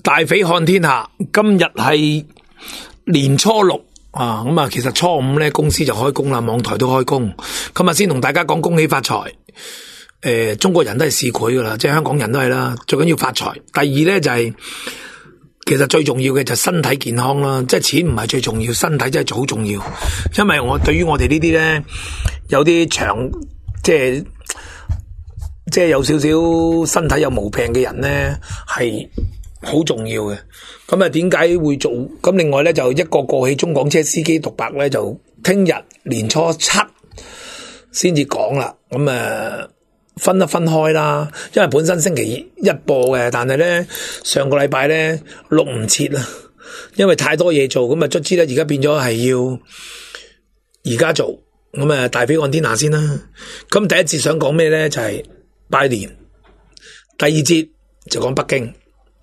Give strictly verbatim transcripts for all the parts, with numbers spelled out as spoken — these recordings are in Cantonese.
大匪看天下，今日係年初六啊，咁啊，其實初五咧公司就開工啦，網台都開工。今日先同大家講恭喜發財。誒、呃，中國人都係市儈噶啦，即係香港人都係啦，最緊要發財。第二咧就係、是，其實最重要嘅就係身體健康啦，即係錢唔係最重要，身體真係好重要。因為我對於我哋呢啲咧，有啲長即係即係有少少身體有毛病嘅人咧，係好重要嘅。咁啊，點解會做？咁另外咧，就一個過氣中港車司機獨白咧，就聽日年初七先至講啦。咁啊，分一分開啦，因為本身星期一播嘅，但係咧上個禮拜咧錄唔切啦，因為太多嘢做，咁啊卒之咧而家變咗係要而家做。咁啊，大匪看天下先啦。咁第一節想講咩咧？就係、是、拜年。第二節就講北京。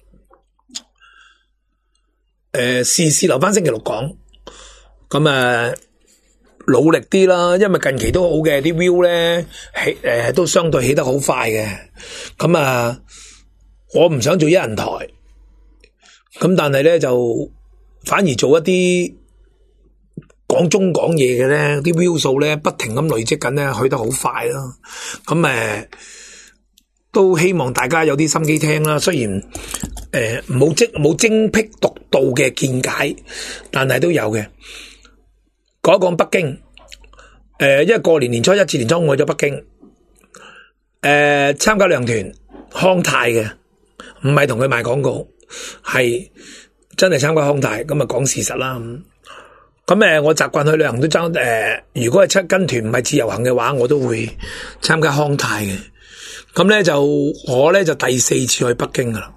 誒、呃，事事留翻星期六講。咁啊，努力啲啦，因為近期都好嘅，啲 view 咧起誒、呃、都相對起得好快嘅。咁啊，我唔想做一人台，咁但係咧就反而做一啲講中講嘢嘅咧，啲 view 數咧不停咁累積緊咧，去得好快咯。咁誒、呃，都希望大家有啲心機聽啦。雖然誒冇精冇精闢獨到嘅見解，但係都有嘅。講一講北京，誒、呃，因為過年年初一至年初五去咗北京，誒、呃，參加旅行團康泰嘅，唔係同佢賣廣告，係真係參加康泰，咁啊講事實啦。咁誒，我習慣去旅行都爭誒、呃，如果係七跟團唔係自由行嘅話，我都會參加康泰嘅。咁咧就我咧就第四次去北京噶啦。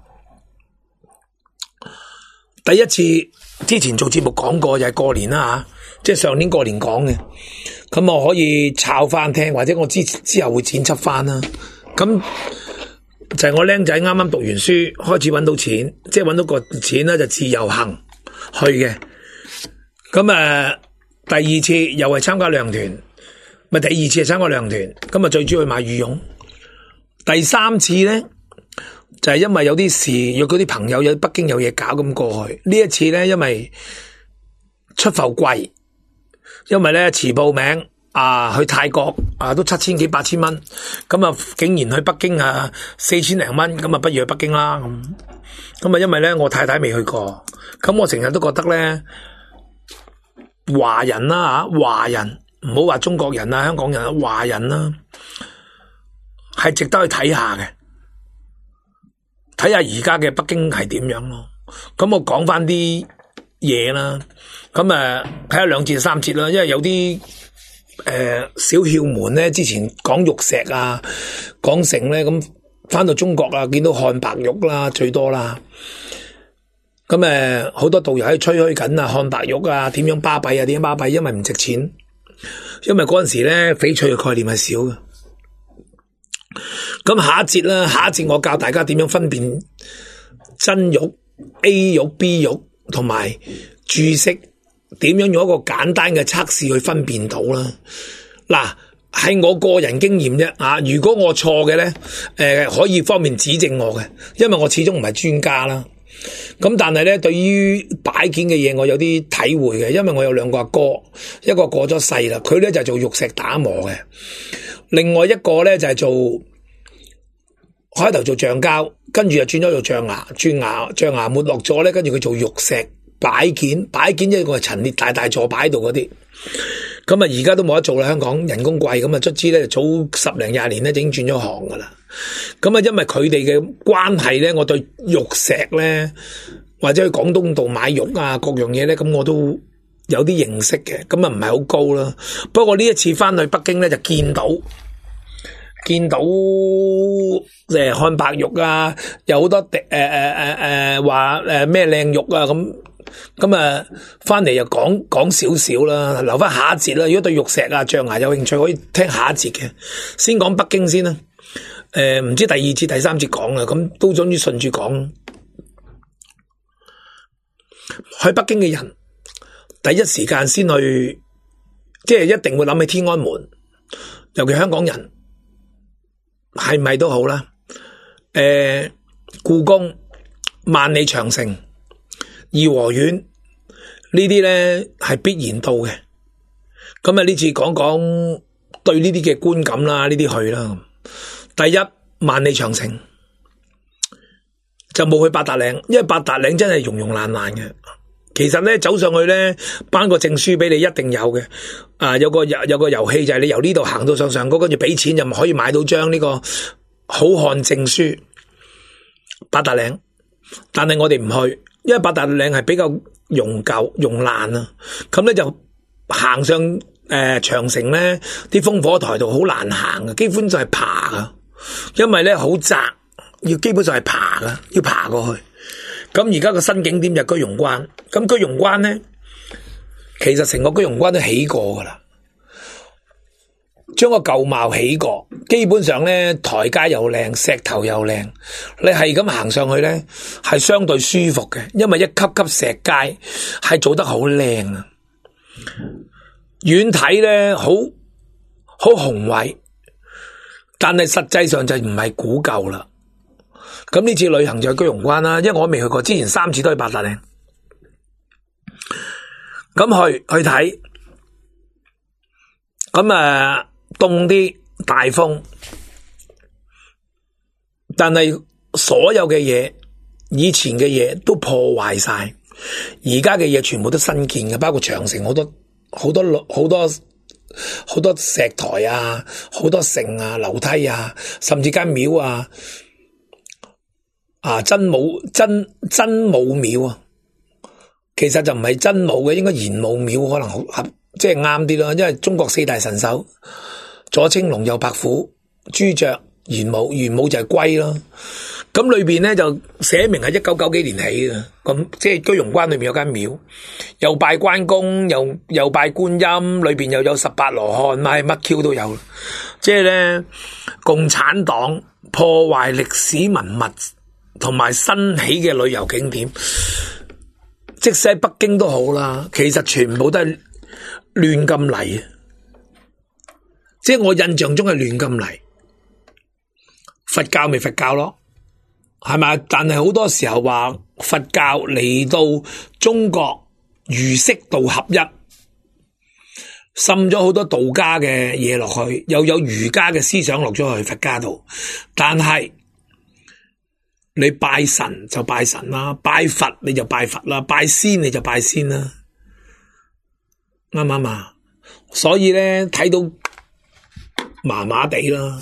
第一次之前做節目講過，就係過年啦吓，即係上年過年講嘅。咁我可以抄翻聽，或者我之之後會剪輯翻啦。咁就係我僆仔啱啱讀完書，開始搵到錢，即係搵到個錢咧就自由行去嘅。咁啊，第二次又係參加旅行團，咪第二次係參加旅行團。咁啊，最主要去買羽絨。第三次咧。就係因為有啲事，約嗰啲朋友有北京有嘢搞咁過去。呢一次咧，因為出埠貴，因為咧遲報名啊，去泰國啊都七千幾八千蚊，咁啊竟然去北京啊四千零蚊，咁啊不如去北京啦咁。咁啊因為咧我太太未去過，咁我成日都覺得咧華人啦吓，華人唔好話中國人啊香港人啊，華人啦係值得去睇下嘅。睇下而家嘅北京係點樣咯，咁我講翻啲嘢啦，咁誒睇下兩節三節啦，因為有啲誒、呃、小竅門咧，之前講玉石啊，講成咧，咁翻到中國啊，見到漢白玉啦最多啦，咁誒好多導遊喺度吹噓緊啊，漢白玉啊點樣巴閉啊，點樣巴閉，因為唔值錢，因為嗰陣時咧翡翠嘅概念係少嘅。咁下一節啦，下一節我教大家點樣分辨真玉、A 玉、B 玉同埋注釋，點樣用一個簡單嘅測試去分辨到啦。嗱，係我個人經驗啫啊！如果我錯嘅咧，誒、呃、可以方便指正我嘅，因為我始終唔係專家啦。咁但係咧，對於擺件嘅嘢，我有啲體會嘅，因為我有兩個阿哥，一個過咗世啦，佢咧就係做玉石打磨嘅，另外一個咧就係做開頭做橡膠，跟住又轉咗做象牙，鑽牙象牙沒落咗咧，跟住佢做玉石擺件，擺件一個係陳列大大座擺度嗰啲。咁啊，而家都冇得做啦，香港人工貴，咁啊，卒之咧早十零廿年咧已經轉咗行噶啦。咁啊，因為佢哋嘅關係咧，我對玉石咧或者去廣東道買玉啊各樣嘢咧，咁我都有啲認識嘅，咁啊唔係好高啦。不過呢一次翻去北京咧就見到見到誒漢白玉啊，有好多誒誒誒誒話誒咩靚玉啊咁。咁啊，翻嚟又講講少少啦，留翻下一節啦。如果對玉石啊、象牙有興趣，可以聽下一節嘅。先講北京先啦。誒、呃，唔知第二節、第三節講啦，咁都終於順住講。去北京嘅人，第一時間先去，即係一定會諗起天安門，尤其香港人，係咪都好啦？誒、呃，故宮。 萬里長城、頤和園呢啲咧係必然到嘅。咁啊呢次講講對呢啲嘅觀感啦，呢啲去啦。第一，萬里長城就冇去八達嶺，因為八達嶺真係溶溶爛爛嘅。其實咧走上去咧，頒個證書俾你一定有嘅。啊，有個有有個遊戲就係你由呢度行到上上高，跟住俾錢就可以買到張呢個好漢證書。八達嶺，但係我哋唔去，因為八達嶺係比較溶舊溶爛啊。咁咧就行上誒、呃、長城咧，啲烽火台度好難行嘅，基本就係爬啊，因為咧好窄，要基本上係爬噶，要爬過去。咁而家個新景點就居庸關，咁居庸關咧，其實成個居庸關都起過噶啦，將個舊貌起過，基本上咧台階又靚，石頭又靚，你係咁行上去咧，係相對舒服嘅，因為一級級石階係做得好靚啊，遠睇咧好好宏偉，但係實際上就唔係古舊啦。咁呢次旅行就去居庸關啦，因為我未去過，之前三次都去八達嶺。咁去去睇，咁啊凍啲大風，但係所有嘅嘢，以前嘅嘢都破壞晒，而家嘅嘢全部都新建嘅，包括長城好多好多好多好多石台啊，好多城啊，樓梯啊，甚至間廟啊。啊！真武真真武廟啊，其實就唔係真武嘅，應該玄武廟可能好合，即係啱啲咯。因為中國四大神獸，左青龍，右白虎，朱雀，玄武，玄武就係龜咯。咁裏邊咧就寫明係一九九幾年起嘅，咁即係居庸關裏面有間廟，又拜關公，又又拜觀音，裏邊又有十八羅漢，咪乜 Q 都有。即係咧，共產黨破壞歷史文物。同埋新起嘅旅遊景點，即使喺北京都好啦，其實全部都係亂咁嚟啊！即係我印象中係亂咁嚟，佛教咪佛教咯，係咪？但係好多時候話佛教嚟到中國儒釋道合一，滲咗好多道家嘅嘢落去，又有儒家嘅思想落咗去佛家度，但係。你拜神就拜神啦，拜佛你就拜佛啦，拜仙你就拜仙啦，啱唔啱啊？所以咧睇到麻麻地啦，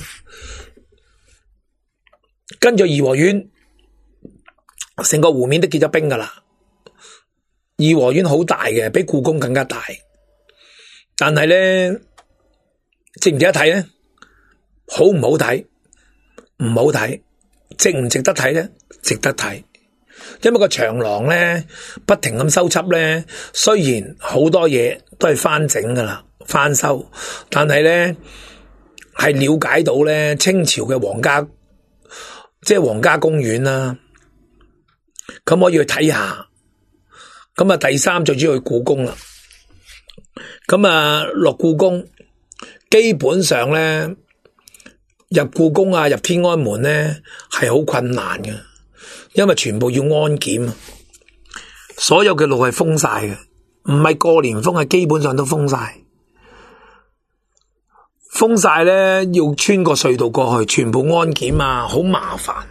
跟住頤和園，成個湖面都結咗冰噶啦。頤和園好大嘅，比故宮更加大，但係咧值唔值得睇咧？好唔好睇？唔好睇。值唔值得睇咧？值得睇，因為個長廊咧不停咁修葺咧，雖然好多嘢都係翻整噶啦，翻修，但係咧係了解到咧清朝嘅皇家，即係皇家公園啦，咁可以去睇下。咁啊，第三最主要去故宮啦。咁啊，落故宮基本上咧。入故宮啊，入天安門咧係好困難嘅，因為全部要安檢，所有嘅路係封晒嘅，唔係過年封，係基本上都封晒，封晒咧要穿個隧道過去，全部安檢啊，好麻煩。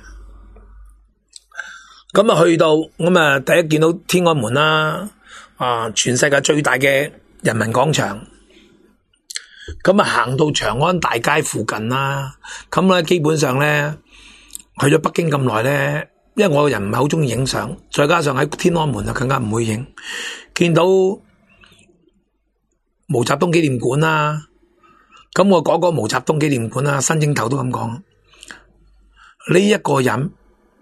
咁啊去到咁啊，第一見到天安門啦，啊，全世界最大嘅人民廣場。咁啊，行到長安大街附近啦，咁咧基本上咧去咗北京咁耐咧，因為我個人唔係好中意影相，再加上喺天安門就更加唔會影。見到毛澤東紀念館啦，咁我講講毛澤東紀念館啦，新京頭都咁講，呢一個人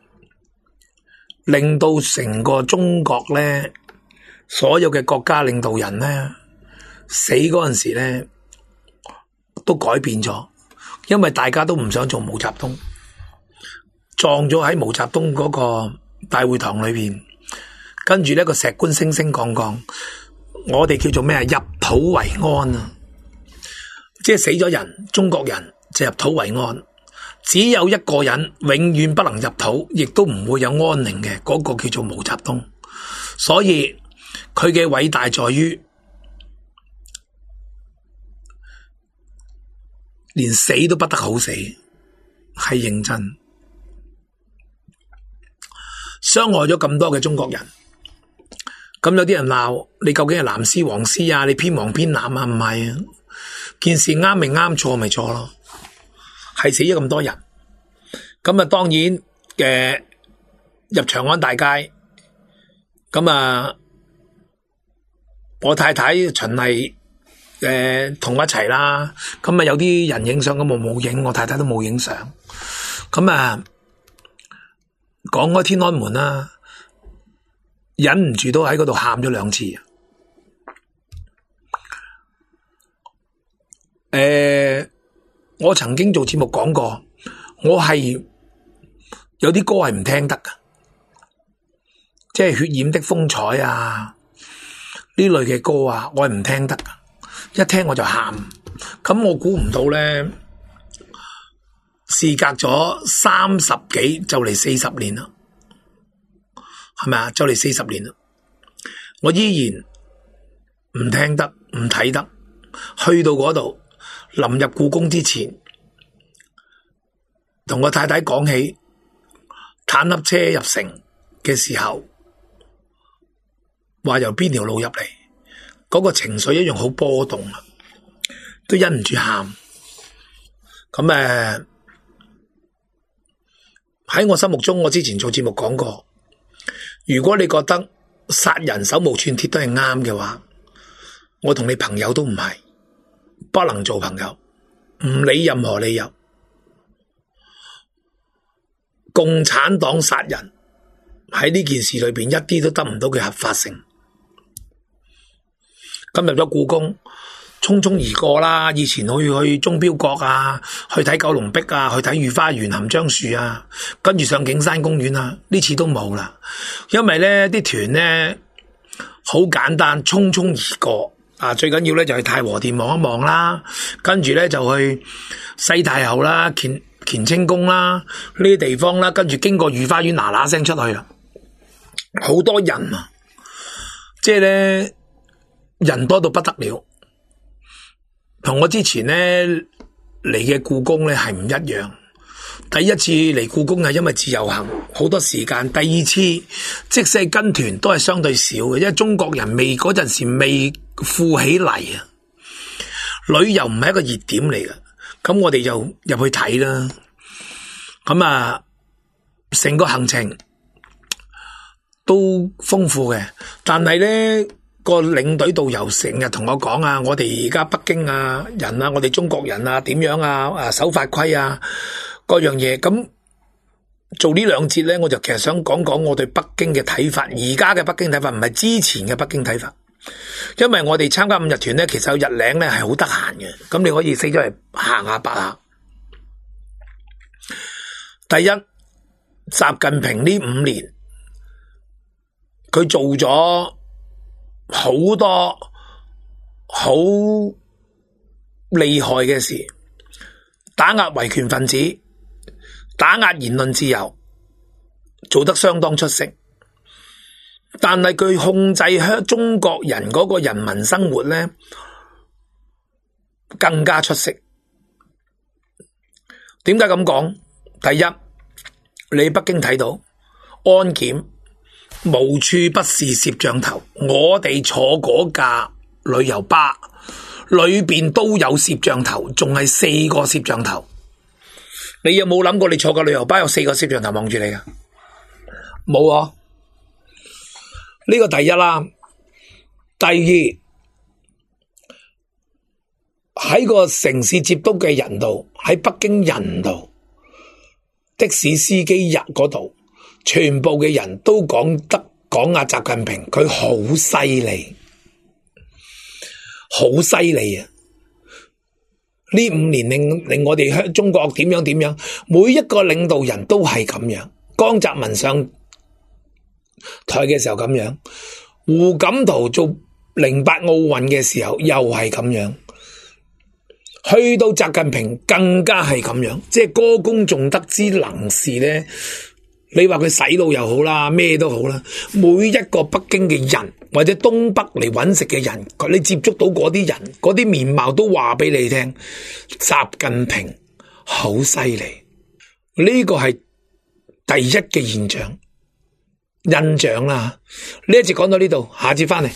令到成個中國咧，所有嘅國家領導人咧死嗰陣時咧。都改變咗，因為大家都唔想做毛澤東，撞咗喺毛澤東嗰個大會堂裏邊，跟住呢個石棺升升降降，我哋叫做咩啊？入土為安啊！即係死咗人，中國人就入土為安， 只有一個人永遠不能入土，亦都唔會有安寧嘅，嗰個叫做毛澤東。所以佢嘅偉大在於連死都不得好死，係認真傷害咗咁多嘅中國人。咁有啲人鬧你究竟係藍絲黃絲啊？你偏黃偏藍啊？唔係啊，件事啱咪啱，錯咪錯咯，係死咗咁多人。咁啊，當然嘅、呃、入長安大街，咁啊，我太太循例誒同我一齊啦。咁啊，有啲人影相，咁我冇影，我太太都冇影相。咁啊，講開天安門啦，忍唔住都喺嗰度喊咗兩次。誒、呃，我曾經做節目講過，我係有啲歌係唔聽得噶，即係血染的風采啊呢類嘅歌啊，我係唔聽得噶，一聽我就喊。咁我估唔到咧，事隔咗三十幾就嚟四十年啦，係咪啊？就嚟四十年啦，我依然唔聽得，唔睇得。去到嗰度，臨入故宮之前，同我太太講起坦克車入城嘅時候，話由邊條路入嚟，嗰個情緒一樣好波動啊，都忍唔住喊。咁誒喺我心目中，我之前做節目講過，如果你覺得殺人手無寸鐵都係啱嘅話，我同你朋友都唔係，不能做朋友，唔理任何理由。共產黨殺人喺呢件事裏邊一啲都得唔到佢合法性。今日入咗故宮，匆匆而過啦。以前去去鐘錶閣啊，去睇九龍壁啊，去睇御花園含樟樹啊，跟住上景山公園啊，呢次都冇啦。因為咧啲團咧好簡單，匆匆而過啊。最緊要咧就去太和殿望一望啦，跟住咧就去西太后啦、乾乾清宮啦呢啲地方啦，跟住經過御花園嗱嗱聲出去啦，好多人啊，即係咧人多到不得了。同我之前咧嚟嘅故宮咧係唔一樣。第一次嚟故宮係因為自由行，好多時間。第二次即使係跟團都係相對少嘅，因為中國人未嗰陣時未富起嚟啊，旅遊唔係一個熱點嚟嘅。咁我哋就入去睇啦。咁啊，成個行程都豐富嘅，但係咧個領隊導遊成日同我講啊，我哋而家北京啊人啊，我哋中國人啊點樣啊啊守法規啊各樣嘢。咁做呢兩節咧，我就其實想講講我對北京嘅睇法。而家嘅北京睇法唔係之前嘅北京睇法，因為我哋參加五日團咧，其實有日領咧係好得閒嘅，咁你可以四周嚟行下白下。第一，習近平呢五年佢做咗好多好厲害嘅事，打壓維權分子，打壓言論自由，做得相當出色。但係佢控制香中國人嗰個人民生活咧，更加出色。點解咁講？第一，你北京睇到安檢無處不是攝像頭，我哋坐嗰架旅遊巴裏邊都有攝像頭，仲係四個攝像頭。你有冇諗過你坐個旅遊巴有四個攝像頭望住你噶？冇啊！呢個第一啦。第二，喺個城市接觸嘅人度，喺北京人度，的士司機入嗰度，全部嘅人都講得講阿習近平，佢好犀利，好犀利啊！呢五年令令我哋香中國點樣點樣，每一個領導人都係咁樣。江澤民上台嘅時候咁樣，胡錦濤做零八奧運嘅時候又係咁樣， 去到習近平更加係咁樣，即係歌功頌德之能事咧。你話佢洗腦又好啦，咩都好啦，每一個北京嘅人或者東北嚟搵食嘅人，你接觸到嗰啲人，嗰啲面貌都話俾你聽，習近平好犀利。呢個係第一嘅現象印象啦。呢一節講到呢度，下節翻嚟。